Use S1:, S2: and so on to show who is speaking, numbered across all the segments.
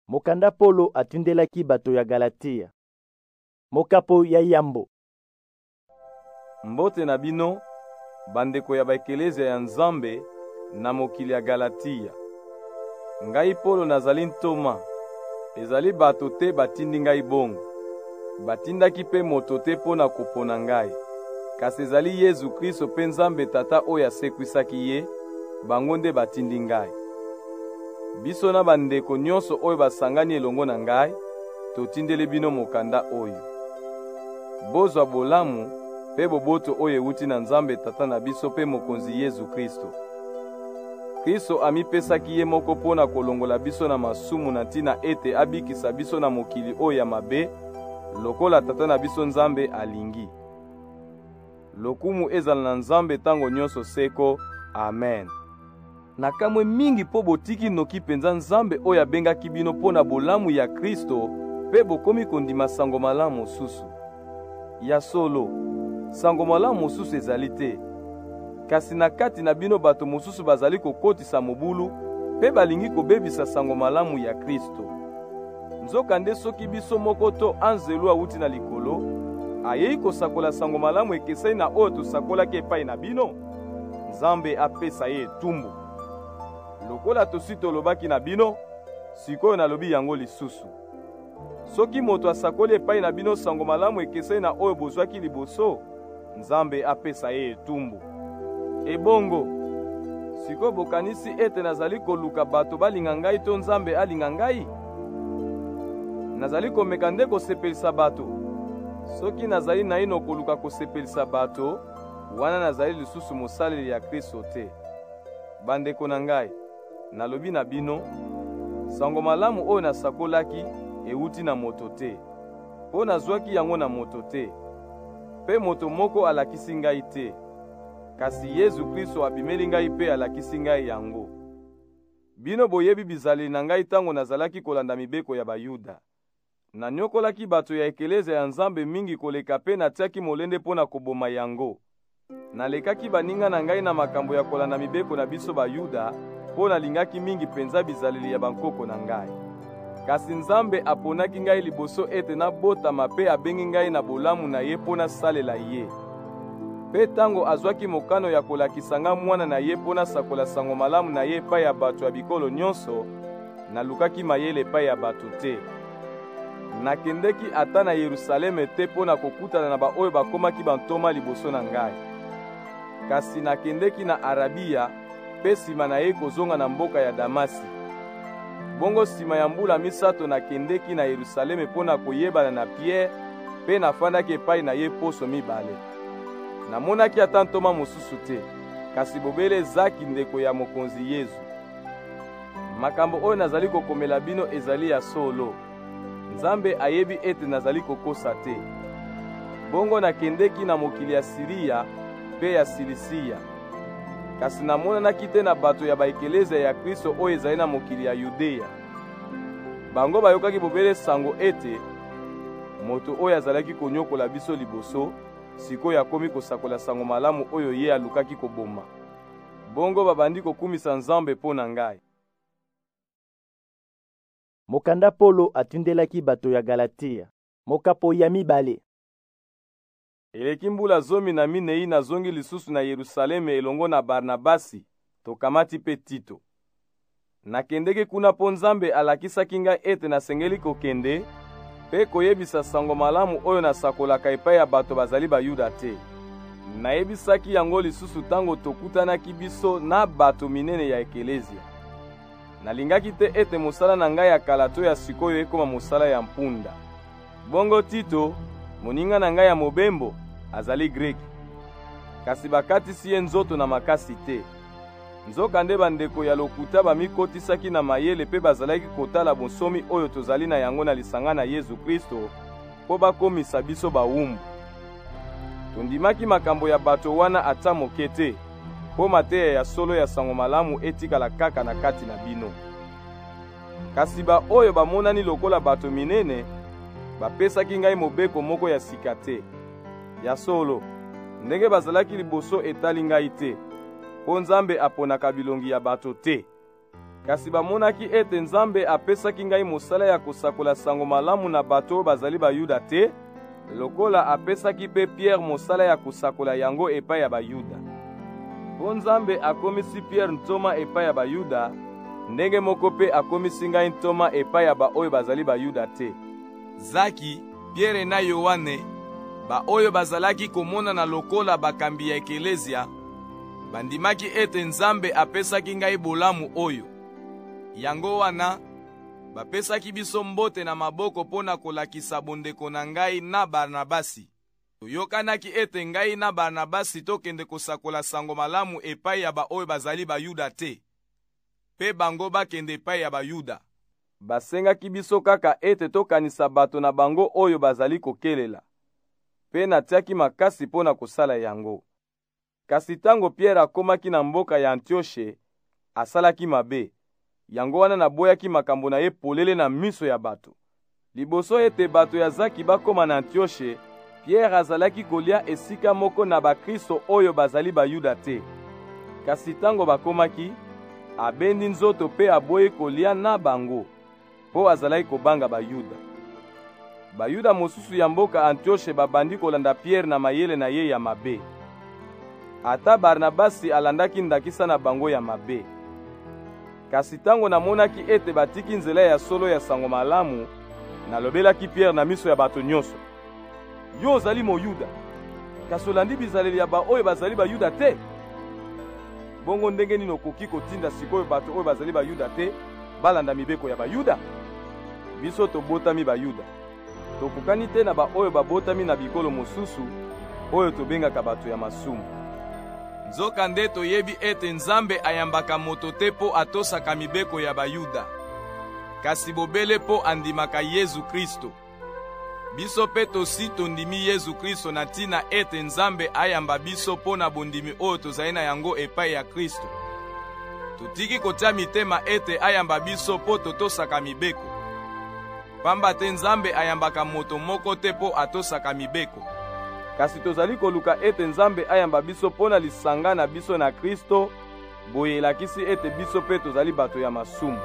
S1: Mokanda Polo atindelaki bato ya Galatia. Mokapo ya yambo.
S2: Mbote na bino, bandeko ya baekelezia ya Nzambe na mokili ya Galatia. Ngai Polo nazali ntoma, ezali bato te batindi ngai bongo. Batindaki pe moto te mpo na kopona ngai. Kasi ezali Yesu Kristo pe Nzambe Tata oyo asekwisaki ye, bango nde batindi ngai. Biso na bandeko nyonso oyo basangani elongo na ngai, totindeli bino mokanda oyo. Bozwa bolamu pe boboto oyo ewuti na Nzambe Tata na biso pe mokonzi Yesu Kristo. Kristo amipesaki ye moko pona kolongola biso na masumu na ntina ete abikisa biso na mokili oyo ya mabe, lokola Tata na biso Nzambe alingi. Lokumu ezala na Nzambe tango nyonso seko. Amen. Nakamwe mingi po botiki noki penza Nzambe oyo abengaki bino pona bolamu ya Kristo pe bokomi kondima sango malamu mosusu. Ya solo, sango malamu mosusu ezali te. Kasi na kati na bino bato mosusu bazali kokotisa mobulu pe balingi kobebisa sango malamu ya Kristo. Nzokande soki biso moko to anzelu awuti na likolo, ayei kosakola sango malamu ekesei na oyo tosakolaki epai na bino, Nzambe apesa ye etumbu. Lokola tosi tolobaki na bino, sikoyo nalobi yango lisusu. Soki moto asakoli epai na bino sango malamu ekesei na oyo bozwaki liboso, Nzambe apesa ye etumbu. Ebongo, sikoyo bokanisi ete nazali koluka bato balinga ngai to Nzambe alinga ngai? Nazali komeka nde kosepelisa bato. Soki nazali naino koluka kosepelisa bato, wana nazali lisusu mosaleli ya Kristo te. Bandeko na ngai, nalobi na bino, sango malamu oyo nasakolaki ewuti na moto te, po nazwaki yango na moto te, pe moto moko alakisi ngai te, kasi Yesu Kristo abimeli ngai pe alakisi ngai yango. Bino boyebi bizaleli na ngai tango nazalaki kolanda mibeko ya Bayuda. Nanyokolaki bato ya ekelezia ya Nzambe mingi koleka pe natiaki molende pona koboma yango. Nalekaki baninga na ngai na makambo ya kolanda mibeko na biso Bayuda, po nalingaki mingi penza bizaleli ya bankoko na ngai. Kasi Nzambe aponaki ngai liboso ete nabotama pe abengi ngai na bolamu na ye pona salela ye. Pe tango azwaki mokano ya kolakisa nga mwana na ye pona sakola sango malamu na ye epai ya bato ya bikolo nyonso, nalukaki mayele epai ya bato te. Nakendeki ata na Yerusaleme te pona kokutana na baoyo bakomaki bantoma liboso na ngai. Kasi nakendeki na Arabia pe sima na ye kozonga na mboka ya Damasi. Bongo sima ya mbula misato nakendeki na Yerusaleme pona koyebana na Pierre pe nafandaki epai na ye poso mibale. Namonaki ata ntoma mosusu te, kasi bobele Zaki ndeko ya mokonzi Yesu. Makambo oyo nazali kokomela bino ezali ya solo. Nzambe ayebi ete nazali kokosa te. Bongo nakendeki na mokili ya Siria pe ya Silisia. Kasi namonanaki te na bato ya baekelezia ya Kristo oyo ezali na mokili ya Yudea. Bango bayokaki bobele sango ete moto oyo azalaki konyokola biso liboso, sikoyo akomi kosakola sango malamu oyo ye alukaki koboma. Bongo babandi kokumisa Nzambe mpo na ngai.
S1: Mokanda Polo atindelaki bato ya Galatia. Mokapo ya mibale.
S2: Eleki mbula 14 nazongi lisusu na Yerusaleme elongo na Barnabasi, tokamati pe Tito. Nakendeki kuna po Nzambe alakisaki ngai ete nasengeli kokende, pe koyebisa sango malamu oyo nasakolaka epai ya bato bazali Bayuda te. Nayebisaki yango lisusu tango tokutanaki biso na bato minene ya ekelezia. Nalingaki te ete mosala na ngai ya kala to ya sikoyo ekoma mosala ya mpunda. Bongo Tito, moninga na ngai ya mobembo, azali Greki. Kasi bakatisi ye nzoto na makasi te. Nzokande bandeko ya lokuta bamikotisaki na mayele pe bazalaki kotala bonsomi oyo tozali na yango na lisanga na Yesu Kristo, po bakomisa biso bawumbu. Tondimaki makambo ya bato wana ata moke te, po mateya ya solo ya sango malamu etikala kaka na kati na bino. Kasi ba oyo bamonani lokola bato minene, bapesaki ngai mobeko moko ya sika te. Ya solo, ndenge bazalaki liboso etali ngai te, po Nzambe aponaka bilongi ya bato te. kasi bamonaki ete Nzambe apesaki ngai mosala ya kosakola sango malamu na bato oyo bazali Bayuda te, lokola apesaki mpe Pierre mosala ya kosakola yango epai ya Bayuda. Po Nzambe akomisi Pierre ntoma epai ya Bayuda, ndenge moko mpe akomisi ngai ntoma epai ya baoyo bazali Bayuda te.
S3: Zaki, Pierre na Yohane, baoyo bazalaki komonana lokola bakambi ya ekelezia, bandimaki ete Nzambe apesaki ngai bolamu oyo. Yango wana, bapesaki biso mbote na maboko mpona kolakisa bondeko na ngai na Barnabasi. Toyokanaki ete ngai na Barnabasi tokende kosakola sango malamu epai ya baoyo bazali Bayuda te, mpe bango bakende epai ya Bayuda.
S2: Basengaki biso kaka ete tokanisa bato na bango oyo bazali kokelela, mpe natiaki makasi mpona kosala yango. Kasi tango Pierre akomaki na mboka ya Antioshe, asalaki mabe. Yango wana naboyaki makambo na ye polele na miso ya bato. Liboso ete bato ya Zaki bakoma na Antioshe, Pierre azalaki kolia esika moko na bakristo oyo bazali Bayuda te. Kasi tango bakomaki, abendi nzoto pe aboyi kolia na bango, po azalaki kobanga Bayuda. Bayuda mosusu ya mboka Antioshe babandi kolanda Pierre na mayele na ye ya mabe. Ata Barnabasi alandaki ndakisa na bango ya mabe. Kasi tango namonaki ete batiki nzela ya solo ya sango malamu, nalobelaki Pierre na miso ya bato nyonso: yo ozali Moyuda, kasi olandi bizaleli ya baoyo bazali Bayuda te. Bongo ndenge nini okoki kotinda sikoyo bato oyo bazali Bayuda te balanda mibeko ya Bayuda? Biso tobotami Bayuda, tokokani te na baoyo babotami na bikolo mosusu oyo tobengaka bato ya masumu.
S3: Nzoka nde toyebi ete Nzambe ayambaka moto te po atosaka mibeko ya Bayuda, kasi bobele po andimaka Yesu Kristo. Biso pe tosi tondimi Yesu Kristo na tina ete Nzambe ayamba biso po na bondimi oyo tozali na yango epai ya Kristo. Totiki kotia mitema ete ayamba biso po totosaka mibeko, pamba te Nzambe ayambaka moto moko te po atosaka mibeko.
S2: Kasi tozali koluka ete Nzambe ayamba biso pona lisanga na biso na Kristo, boye elakisi ete biso pe tozali bato ya masumu.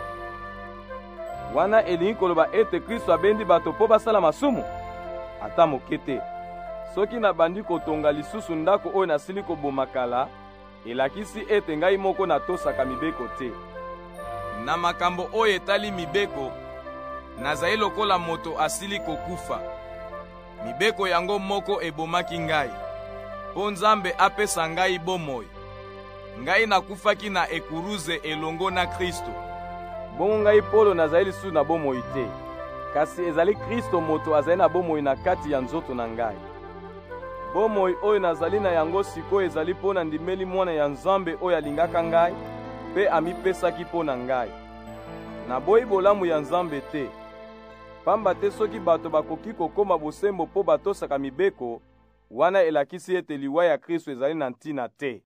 S2: Wana elingi koloba ete Kristo abendi bato po basala masumu? Ata moke te. Soki nabandi kotonga lisusu ndako oyo nasili koboma kala, elakisi ete ngai moko natosaka mibeko te.
S3: Na makambo oyo etali mibeko, nazali lokola moto asili kokufa. Mibeko yango moko ebomaki ngai, po Nzambe apesa ngai bomoi. Ngai nakufaki na ekuruze elongo na Kristo.
S2: Bongo ngai Polo nazali lisusu na bomoi te, kasi ezali Kristo moto azali na bomoi na kati ya nzoto na ngai. Bomoi oyo nazali na yango sikoyo ezali mpo na ndimeli mwana ya Nzambe oyo alingaka ngai, mpe amipesaki mpo na ngai. Naboyi bolamu ya Nzambe te, pamba te soki bato bakoki kokoma bosembo po batosaka mibeko, wana elakisi ete liwa ya Kristo ezali na ntina te.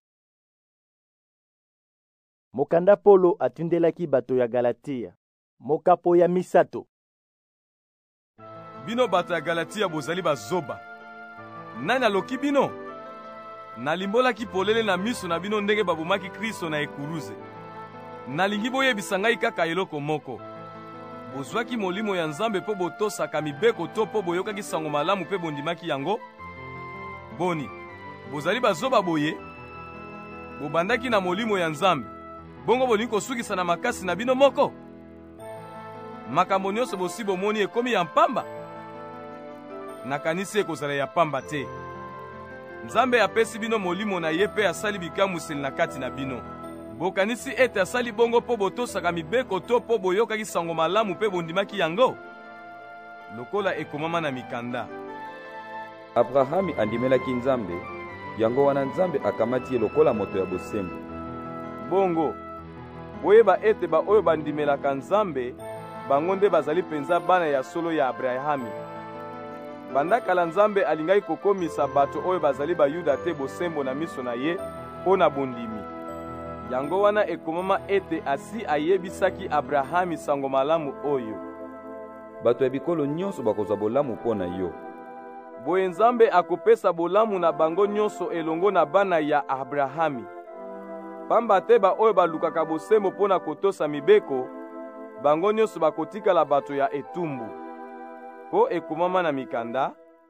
S1: Mokanda Polo atindelaki bato ya Galatia. Mokapo ya misato.
S3: Bino bato ya Galatia bozali bazoba. Nani aloki bino? Nalimbolaki polele na miso na bino ndenge babomaki Kristo na ekuruze. Nalingi boyebisa ngai kaka eloko moko: bozwaki molimo ya Nzambe po botosaka mibeko to po boyokaki sango malamu pe bondimaki yango? Boni, bozali bazoba boye? Bobandaki na molimo ya Nzambe, bongo bolingi kosukisa na makasi na bino moko? Makambo nyonso bosi bomoni ekomi ya mpamba? Nakanisi ekozala ya pamba te. Nzambe apesi bino molimo na ye pe asali bikamuseli na kati na bino. Bokanisi ete asali bongo po botosaka mibeko to po boyokaki sango malamu pe bondimaki yango? Lokola ekomama na mikanda:
S4: Abrahami andimelaki Nzambe, yango wana Nzambe akamati ye lokola moto ya bosembo.
S2: Bongo boyeba ete baoyo bandimelaka Nzambe bango nde bazali penza bana ya solo ya Abrahami. Banda kala Nzambe alingaki kokomisa bato oyo bazali Bayuda te bosembo na miso na ye mpo na bondimi. Yango wana ekomama ete asi ayebisaki Abrahami sango malamu oyo:
S4: bato ya bikolo nyonso bakozwa bolamu mpo na yo.
S2: Boye Nzambe akopesa bolamu na bango nyonso elongo na bana ya Abrahami. pamba te baoyo balukaka bosembo mpo na kotosa mibeko, bango nyonso bakotikala bato ya etumbu. Mpo ekomama na mikanda: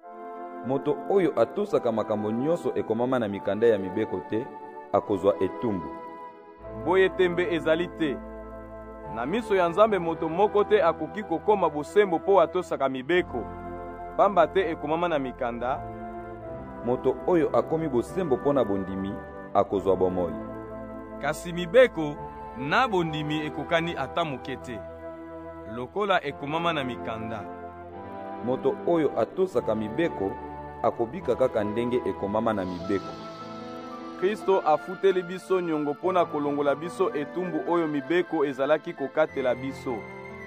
S4: moto oyo atosaka makambo nyonso ekomama na mikanda ya mibeko te, akozwa etumbu.
S2: Boye tembe ezali te. Na miso ya Nzambe moto moko te akoki kokoma bosembo mpo atosaka mibeko, pamba te ekomama na mikanda:
S4: moto oyo akomi bosembo mpo na bondimi, akozwa bomoi.
S3: Kasi mibeko na bondimi ekokani ata moke te, lokola ekomama na mikanda.
S4: Moto oyo atosaka mibeko akobika kaka ndenge ekomama na mibeko.
S2: Kristo afuteli biso nyongo mpo na kolongola biso etumbu oyo mibeko ezalaki kokatela biso,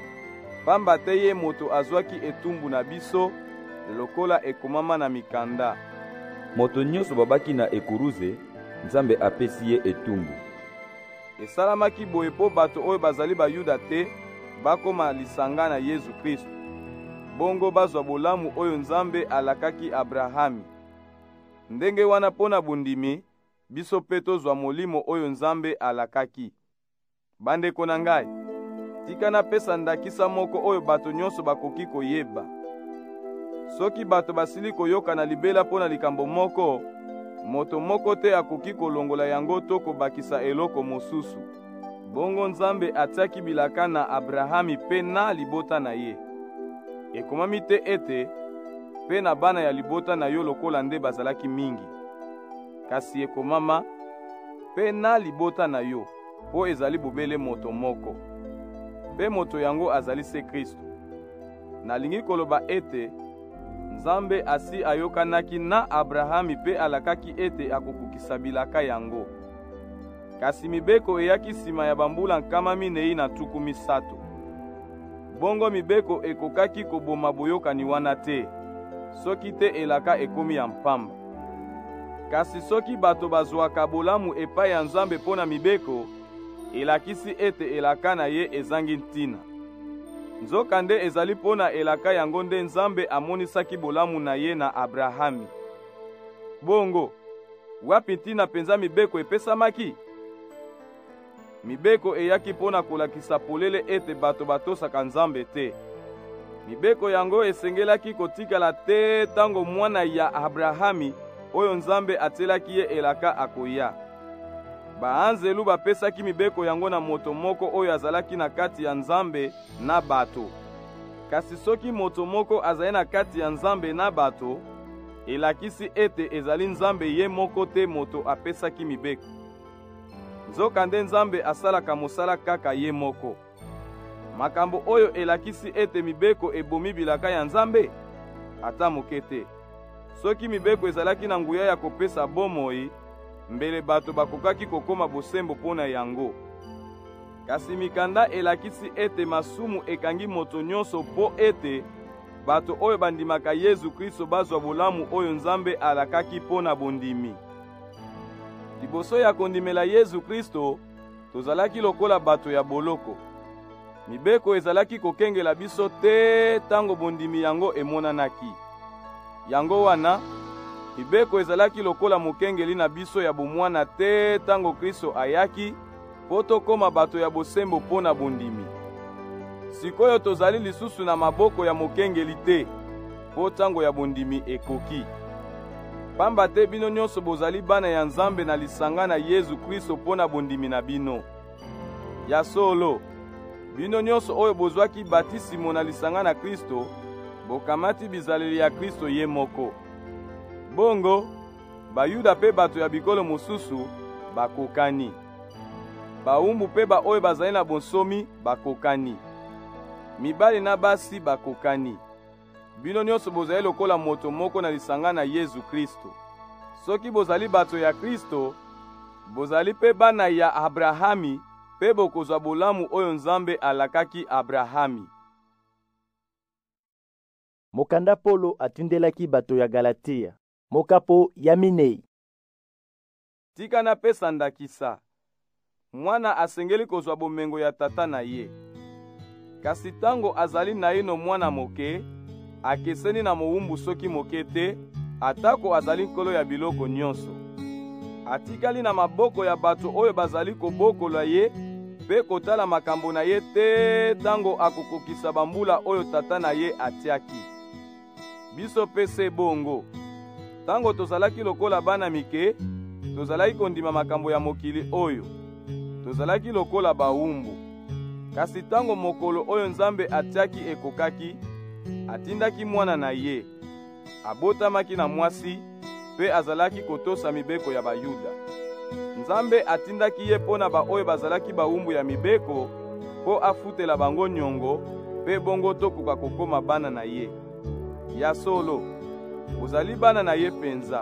S2: pamba te ye moto azwaki etumbu na biso lokola ekomama na mikanda.
S4: Moto nyonso babaki na ekuruze, Nzambe apesi ye etumbu.
S2: Esalamaki boye mpo bato oyo bazali Bayuda te bakoma lisanga na Yesu Kristo, bongo bazwa bolamu oyo Nzambe alakaki Abrahami. Ndenge wana mpo na bondimi, biso mpe tozwa molimo oyo Nzambe alakaki. Bandeko na ngai, tika napesa ndakisa moko oyo bato nyonso bakoki koyeba. Soki bato basili koyoka na libela mpo na likambo moko, moto moko te akoki kolongola yango to kobakisa eloko mosusu. Bongo Nzambe atiaki bilaka na Abrahami mpe na libota na ye. Ekomami te ete mpe na bana ya libota na yo lokola nde bazalaki mingi. Kasi ekomama mpe na libota na yo, po ezali bobele moto moko. Mpe moto yango azali se Kristo. Nalingi koloba ete Nzambe asi ayokanaki na Abrahami mpe alakaki ete akokokisa bilaka yango. Kasi mibeko eyaki nsima ya bambula 930. Bongo mibeko ekokaki koboma boyokani wana te, soki te elaka ekomi ya mpamba. Kasi soki bato bazwaka bolamu epai ya Nzambe mpo na mibeko, elakisi ete elaka na ye ezangi ntina. Nzokande ezali mpo na elaka yango nde Nzambe amonisaki bolamu na ye na Abrahami. Bongo, wapi ntina penza mibeko epesamaki? Mibeko eyaki mpo na kolakisa polele ete bato batosaka Nzambe te. Mibeko yango esengelaki kotikala te tango mwana ya Abrahami oyo Nzambe atelaki ye elaka akoya. Baanzelu bapesaki mibeko yango na moto moko oyo azalaki na kati ya Nzambe na bato. Kasi soki moto moko azali na kati ya Nzambe na bato, elakisi ete ezali Nzambe ye moko te moto apesaki mibeko. Nzokande Nzambe asalaka mosala kaka ye moko. Makambo oyo elakisi ete mibeko ebomi bilaka ya Nzambe? Ata moke te. Soki mibeko ezalaki na nguya ya kopesa bomoi, mbele bato bakokaki kokoma bosembo mpo na yango. Kasi mikanda elakisi ete masumu ekangi moto nyonso mpo ete bato oyo bandimaka Yesu Kristo bazwa bolamu oyo Nzambe alakaki mpo na bondimi. Liboso ya kondimela Yesu Kristo, tozalaki lokola bato ya boloko. Mibeko ezalaki kokengela biso te tango bondimi yango emonanaki. Yango wana, mibeko ezalaki lokola mokengeli na biso ya bomwana te tango Kristo ayaki, po tokoma bato ya bosembo mpo na bondimi. Sikoyo tozali lisusu na maboko ya mokengeli te, po tango ya bondimi ekoki. Pamba te bino nyonso bozali bana ya Nzambe na lisanga na Yesu Kristo mpo na bondimi na bino. Ya solo, bino nyonso oyo bozwaki batisimo na lisanga na Kristo, bokamati bizaleli ya Kristo ye moko. Bongo, Bayuda mpe bato ya bikolo mosusu bakokani. Baumbu mpe baoyo bazali na bonsomi bakokani. Mibali na basi bakokani. Bino nyonso bozali lokola moto moko na lisanga na Yesu Kristo. Soki bozali bato ya Kristo, bozali mpe bana ya Abrahami, mpe bokozwa bolamu oyo Nzambe alakaki Abrahami.
S1: Mokanda Polo atindelaki bato ya Galatia. Mokapo ya minei.
S2: Tika napesa ndakisa. Mwana asengeli kozwa bomengo ya tata na ye. Kasi tango azali naino mwana moke, akeseni na mowumbu soki moke te, atako azali nkolo ya biloko nyonso. atikali na maboko ya bato oyo bazali kobokola ye mpe kotala makambo na ye te tango akokokisa bambula oyo tata na ye atiaki. Biso mpe se bongo, tango tozalaki lokola bana mike, tozalaki kondima makambo ya mokili oyo, tozalaki lokola bawumbu. Kasi tango mokolo oyo Nzambe atiaki ekokaki, atindaki mwana na ye, abotamaki na mwasi, mpe azalaki kotosa mibeko ya Bayuda. Nzambe atindaki ye mpona baoyo bazalaki bawumbu ya mibeko, mpo afutela bango nyongo, mpe bongo tokoka kokoma bana na ye. Ya solo, bozali bana na ye penza.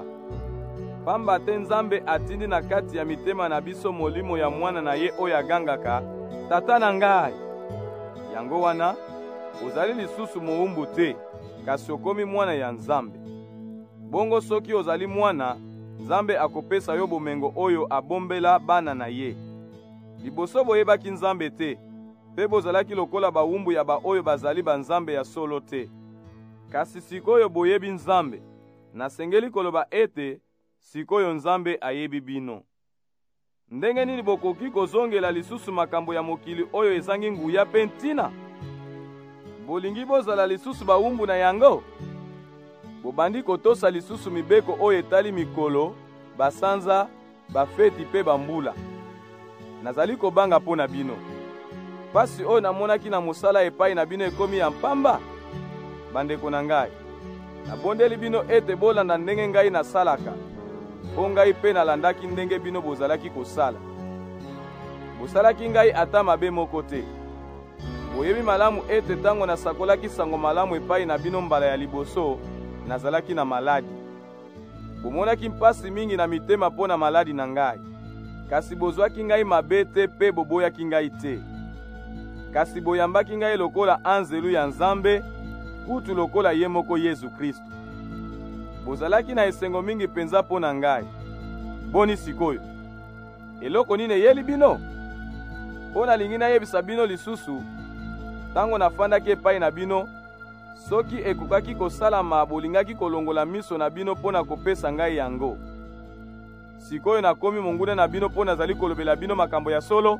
S2: Pamba te Nzambe atindi na kati ya mitema na biso molimo ya mwana na ye oyo agangaka, tata na ngai. Yango wana, ozali lisusu mowumbu te, kasi okomi mwana ya Nzambe. Bongo soki ozali mwana, Nzambe akopesa yo bomengo oyo abombela bana na ye. Liboso boyebaki Nzambe te, mpe bozalaki lokola bawumbu ya baoyo bazali banzambe ya solo te. Kasi sikoyo boyebi Nzambe, nasengeli koloba ete sikoyo Nzambe ayebi bino. Ndenge nini bokoki kozongela lisusu makambo ya mokili oyo ezangi nguya mpe ntina? Bolingi bozala lisusu bawumbu na yango? Bobandi kotosa lisusu mibeko oyo etali mikolo, basanza, bafeti mpe bambula. Nazali kobanga mpo na bino. Pasi oyo namonaki na mosala epai na bino ekomi ya mpamba? Bandeko na ngai, nabondeli bino ete bolanda ndenge ngai nasalaka, mpo ngai mpe nalandaki ndenge bino bozalaki kosala. Bosalaki ngai ata mabe moko te. Boyebi malamu ete tango nasakolaki sango malamu epai na bino mbala ya liboso, nazalaki na maladi. Bomonaki mpasi mingi na mitema mpo na maladi na ngai. Kasi bozwaki ngai mabe te mpe boboyaki ngai te. Kasi boyambaki ngai lokola anzelu ya Nzambe, kutu lokola ye moko Yesu Kristo. Bozalaki na esengo mingi penza mpo na ngai. Boni sikoyo, eloko nini eyeli bino? Mpo nalingi nayebisa bino lisusu, tango nafandaki epai na bino, soki ekokaki kosalama bolingaki kolongola miso na bino mpo na kopesa ngai yango. Sikoyo nakomi monguna na bino mpo nazali kolobela bino makambo ya solo.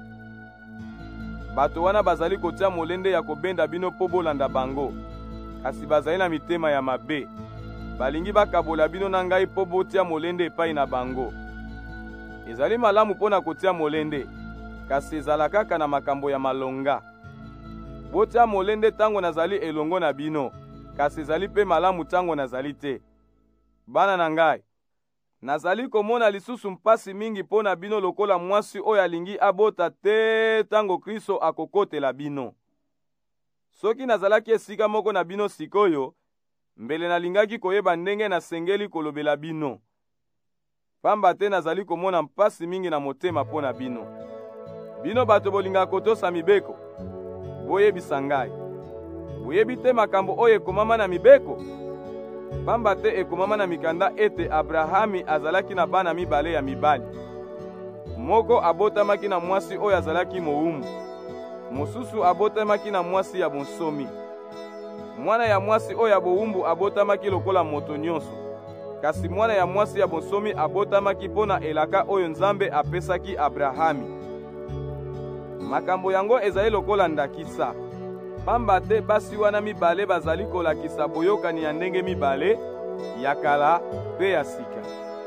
S2: Bato wana bazali kotia molende ya kobenda bino mpo bolanda bango, kasi bazali na mitema ya mabe. Balingi bakabola bino na ngai mpo botia molende epai na bango. Ezali malamu mpo na kotia molende, kasi ezala kaka na makambo ya malonga. Botia molende tango nazali elongo na bino, kasi ezali mpe malamu tango nazali te. Bana na ngai, nazali komona lisusu mpasi mingi mpo na bino lokola mwasi oyo alingi abota te tango Kristo akokotela bino. Soki nazalaki esika moko na bino sikoyo, mbele nalingaki koyeba ndenge nasengeli kolobela bino. Pamba te nazali komona mpasi mingi na motema mpo na bino. Bino bato bolingaka kotosa mibeko, boyebisa ngai. Boyebi te makambo oyo ekomama na mibeko? Pamba te ekomama na mikanda ete Abrahami azalaki na bana mibale ya mibali. Moko abotamaki na mwasi oyo azalaki mowumbu, mosusu abotamaki na mwasi ya bonsomi. Mwana ya mwasi oyo ya bowumbu abotamaki lokola moto nyonso, kasi mwana ya mwasi ya bonsomi abotamaki mpona elaka oyo Nzambe apesaki Abrahami. Makambo yango ezali lokola ndakisa, pamba te basi wana mibale bazali kolakisa boyokani ya ndenge mibale, ya kala mpe ya sika.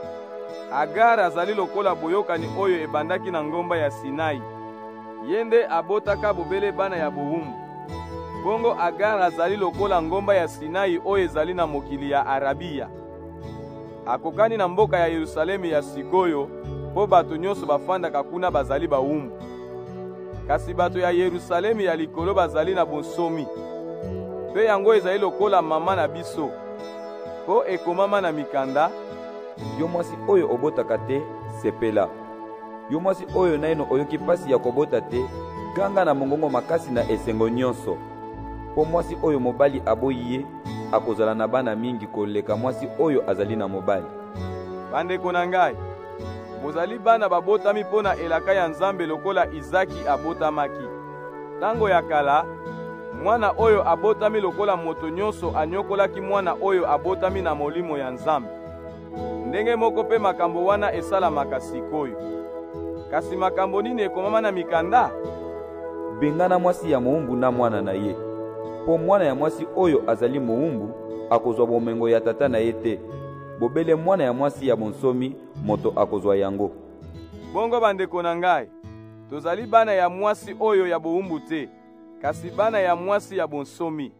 S2: Agar azali lokola boyokani oyo ebandaki na ngomba ya Sinai. Yende abotaka bobele bana ya bowumbu. Bongo Agar azali lokola ngomba ya Sinai oyo ezali na mokili ya Arabia. Akokani na mboka ya Yerusalemi ya sikoyo, po bato nyonso bafandaka kuna bazali bawumbu. Kasi bato ya Yerusalemi ya likolo bazali na bonsomi. Pe yango ezali lokola mama na biso, po ekomama na mikanda:
S4: yo mwasi oyo obotaka te, sepela. Yo mwasi oyo naino oyoki pasi ya kobota te, ganga na mongongo makasi na esengo nyonso. Po mwasi oyo mobali aboyi ye, akozala na bana mingi koleka mwasi oyo azali na mobali.
S2: Bandeko na ngai, bozali bana babotami mpona elaka ya Nzambe lokola Izaki abotamaki. Tango ya kala, mwana oyo abotami lokola moto nyonso anyokolaki mwana oyo abotami na molimo ya Nzambe. ndenge moko mpe makambo wana esalamaka sikoyo. Kasi makambo nini ekomama na mikanda?
S4: Bengana mwasi ya mowumbu na mwana na ye. Po mwana ya mwasi oyo azali mowumbu akozwa bomengo ya tata na ye te. Bobele mwana ya mwasi ya bonsomi moto akozwa yango.
S2: Bongo bandeko na ngai, tozali bana ya mwasi oyo ya bowumbu te, kasi bana ya mwasi ya bonsomi.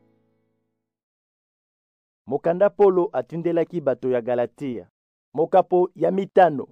S1: Mokanda Polo atindelaki bato ya Galatia. Mokapo ya mitano.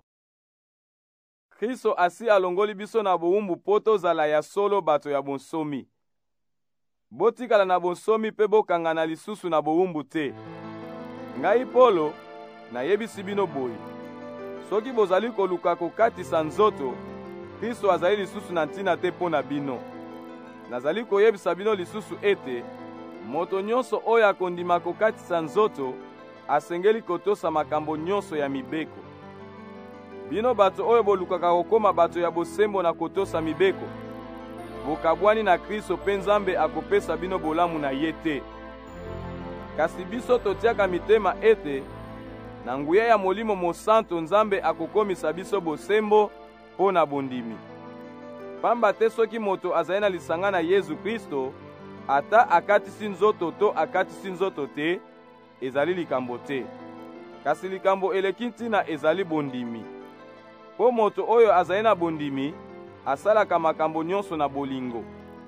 S2: Kristo asi alongoli biso na bowumbu po tozala ya solo bato ya bonsomi. Botikala na bonsomi mpe bokangana lisusu na bowumbu te. Ngai Polo nayebisi bino boye. Soki bozali koluka kokatisa nzoto, Kristo azali lisusu na ntina te mpo na bino. Nazali koyebisa bino lisusu ete moto nyonso oyo akondima kokatisa nzoto asengeli kotosa makambo nyonso ya mibeko. Bino bato oyo bolukaka kokoma bato ya bosembo na kotosa mibeko, bokabwani na Kristo mpe Nzambe akopesa bino bolamu na ye te. Kasi biso totiaka mitema ete na nguya ya Molimo Mosantu Nzambe akokomisa biso bosembo mpo na bondimi. Pamba te soki moto azali na lisanga na Yesu Kristo, ata akatisi nzoto to akatisi nzoto te, ezali likambo te. Kasi likambo eleki ntina ezali bondimi. Po moto oyo azali na bondimi, asalaka makambo nyonso na bolingo.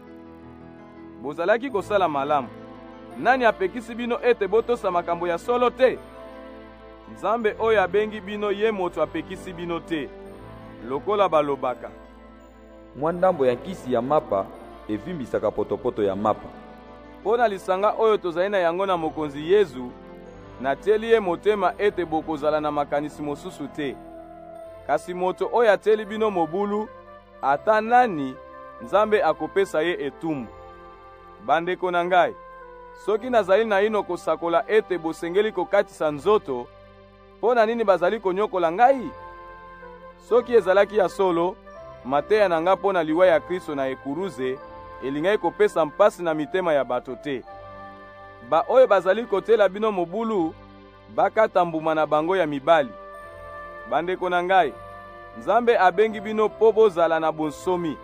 S2: Bozalaki kosala malamu. Nani apekisi bino ete botosa makambo ya solo te? Nzambe oyo abengi bino ye moto apekisi bino te, lokola balobaka.
S4: Mwandambo ya nkisi ya mapa evimbisaka potopoto ya mapa.
S2: Po na lisanga oyo tozali na yango na mokonzi Yesu, natieli ye motema ete bokozala na makanisi mosusu te. Kasi moto oyo atieli bino mobulu, ata nani Nzambe akopesa ye etumbu. Bandeko na ngai, soki nazali na ino kosakola ete bosengeli kokatisa nzoto, po na nini bazali konyokola ngai? Soki ezalaki ya solo, mateya na nga mpo na liwa ya Kristo na ekuruze, elingai kopesa mpasi na mitema ya bato te. Ba oyo bazali kotela bino mobulu, bakata mbuma na bango ya mibali. Bandeko na ngai, Nzambe abengi bino po bozala na bonsomi.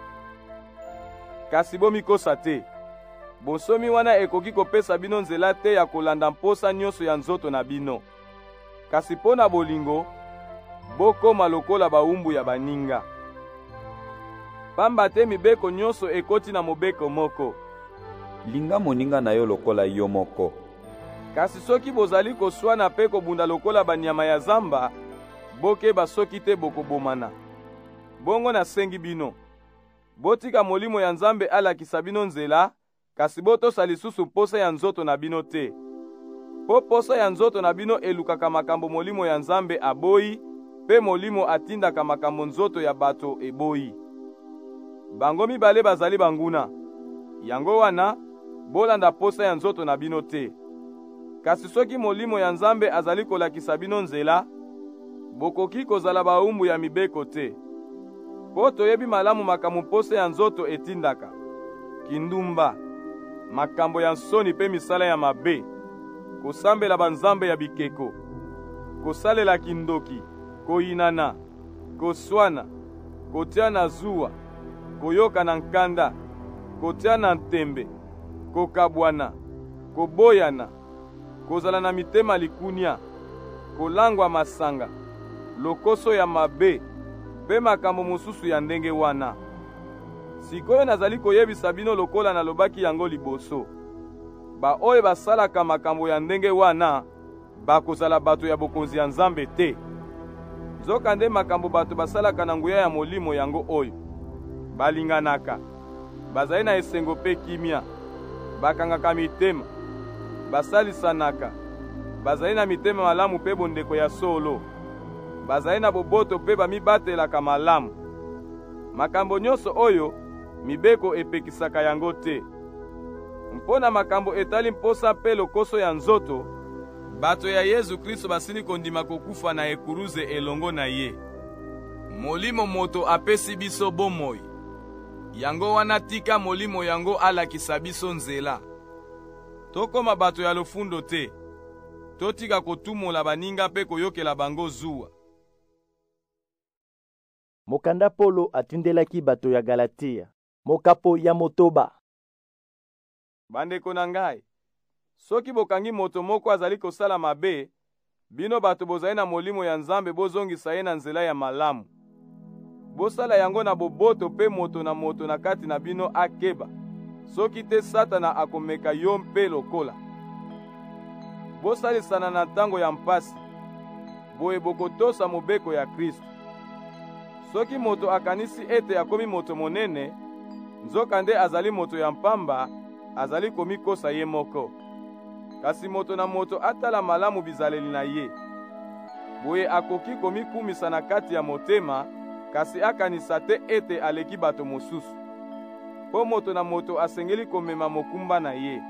S2: Kasi bomikosa te. Bonsomi wana ekoki kopesa bino nzela te ya kolanda mposa nyonso ya nzoto na bino. Kasi mpo na bolingo, bokoma lokola bawumbu ya baninga. Pamba te mibeko nyonso ekoti na mobeko moko.
S4: Linga moninga na yo lokola yo moko.
S2: Kasi soki bozali koswana mpe kobunda lokola banyama ya zamba, bokeba soki te bokobomana. Bongo nasengi bino, botika molimo ya Nzambe alakisa bino nzela, kasi botosa lisusu posa ya nzoto na bino te. Po posa ya nzoto na bino elukaka makambo molimo ya Nzambe aboyi, pe molimo atindaka makambo nzoto ya bato eboyi. Bango mibale bazali banguna. Yango wana, bolanda posa ya nzoto na bino te. Kasi soki molimo ya Nzambe azali kolakisa bino nzela, bokoki kozala bawumbu ya mibeko te. Po toyebi malamu makambo posa ya nzoto etindaka: kindumba, makambo ya nsoni pe misala ya mabe, kosambela banzambe ya bikeko, kosalela kindoki, koyinana, koswana, kotia na zuwa, koyoka na nkanda, kotia na ntembe, kokabwana, koboyana, kozala na mitema likunia, kolangwa masanga, lokoso ya mabe, pe makambo mosusu ya ndenge wana. Sikoyo nazali koyebisa bino lokola nalobaki yango liboso. Ba oyo basalaka makambo ya ndenge wana, bakozala bato ya bokonzi ya Nzambe te. Nzokande makambo bato basalaka na nguya ya molimo yango oyo: balinganaka, bazali na esengo pe kimia, bakangaka mitema, basalisanaka, bazali na mitema malamu pe bondeko ya solo, bazali na boboto pe bamibatelaka malamu. Makambo nyonso oyo mibeko epekisaka yango te. Mpona makambo etali mposa pe lokoso ya nzoto, bato ya Yesu Kristo basili kondima kokufa na ekuruze elongo na ye. Molimo moto apesi biso bomoi. Yango wana tika molimo yango alakisa biso nzela. Tokoma bato ya lofundo te.
S3: totika kotumola baninga mpe koyokela bango zuwa.
S1: Mokanda Polo atindelaki bato ya Galatia. Mokapo ya motoba.
S2: Bandeko na ngai, soki bokangi moto moko azali kosala mabe, bino bato bozali na molimo ya Nzambe bozongisa ye na nzela ya malamu. Bosala yango na boboto mpe moto na kati na bino akeba, soki te Satana akomeka yo mpe lokola. Bosalisana na ntango ya mpasi, boye bokotosa mobeko ya Kristo. Soki moto akanisi ete akomi moto monene, nzoka nde azali moto ya mpamba, azali komikosa ye moko. Kasi moto na moto atala malamu bizaleli na ye. Boye akoki komikumisa na kati ya motema, kasi akanisa te ete aleki bato mosusu. Po moto na moto asengeli komema mokumba na ye.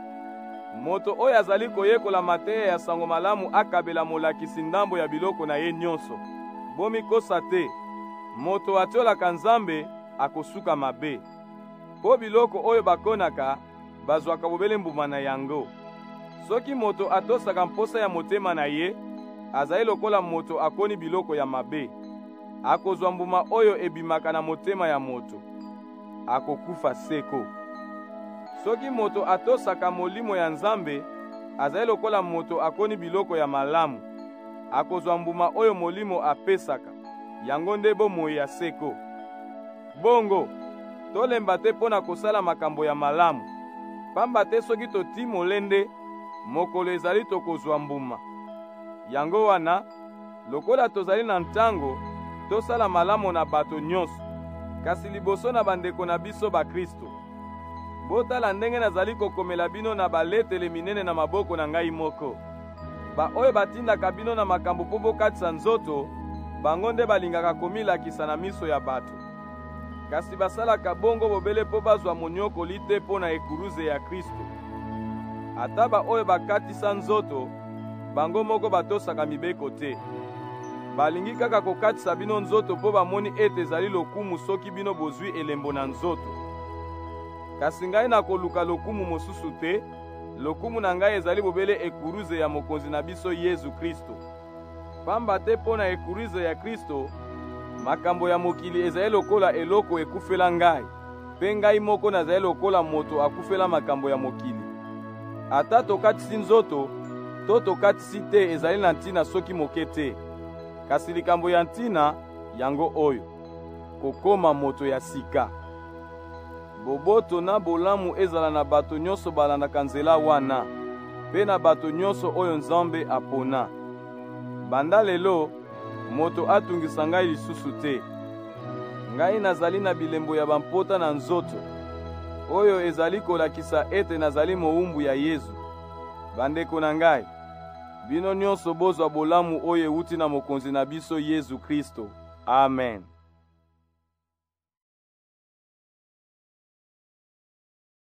S2: Moto oyo azali koyekola mateya ya sango malamu akabela molakisi ndambo ya biloko na ye nyonso. Bomikosa te, moto atiolaka Nzambe akosuka mabe. Po biloko oyo bakonaka, bazwaka bobele mbuma na yango. Soki moto atosaka mposa ya motema na ye, azali lokola moto akoni biloko ya mabe. Akozwa mbuma oyo ebimaka na motema ya moto, akokufa seko. Soki moto atosaka molimo ya Nzambe, azali lokola moto akoni biloko ya malamu. Akozwa mbuma oyo molimo apesaka, yango nde bomoi ya seko. Bongo, tolemba te mpo na kosala makambo ya malamu, pamba te soki toti molende, mokolo ezali tokozwa mbuma. Yango wana, lokola tozali na ntango, tosala malamu na bato nyonso, kasi liboso na bandeko na biso bakristo. Botala ndenge nazali kokomela bino na baletele minene na maboko na ngai moko. Ba oyo batindaka bino na makambo mpo bokatisa nzoto, bango nde balingaka komilakisa na miso ya bato. Kasi basalaka bongo bobele mpo bazwa monyokoli te mpo na ekuruze ya Kristo. Ata ba oyo bakatisa nzoto, bango moko batosaka mibeko te. Balingi kaka kokatisa bino nzoto mpo bamoni ete ezali lokumu soki bino bozwi elembo na nzoto. Kasi ngai nakoluka lokumu mosusu te, lokumu na ngai ezali bobele ekuruze ya mokonzi na biso Yesu Kristo. Pamba te mpo na ekuruze ya Kristo, makambo ya mokili ezali lokola eloko ekufela ngai, mpe ngai moko nazali lokola moto akufela makambo ya mokili. Ata tokatisi nzoto, to tokatisi te ezali na ntina soki moke te. Kasi likambo ya ntina, yango oyo, kokoma moto ya sika. Boboto na bolamu ezala na bato nyonso balandaka nzela wana, mpe na bato nyonso oyo Nzambe apona. Banda lelo, moto atungisa ngai lisusu te. Ngai nazali na bilembo ya bampota na nzoto, oyo ezali kolakisa ete nazali mowumbu ya Yesu. Bandeko na ngai, bino nyonso bozwa bolamu oyo euti na mokonzi na biso Yesu Kristo. Amen.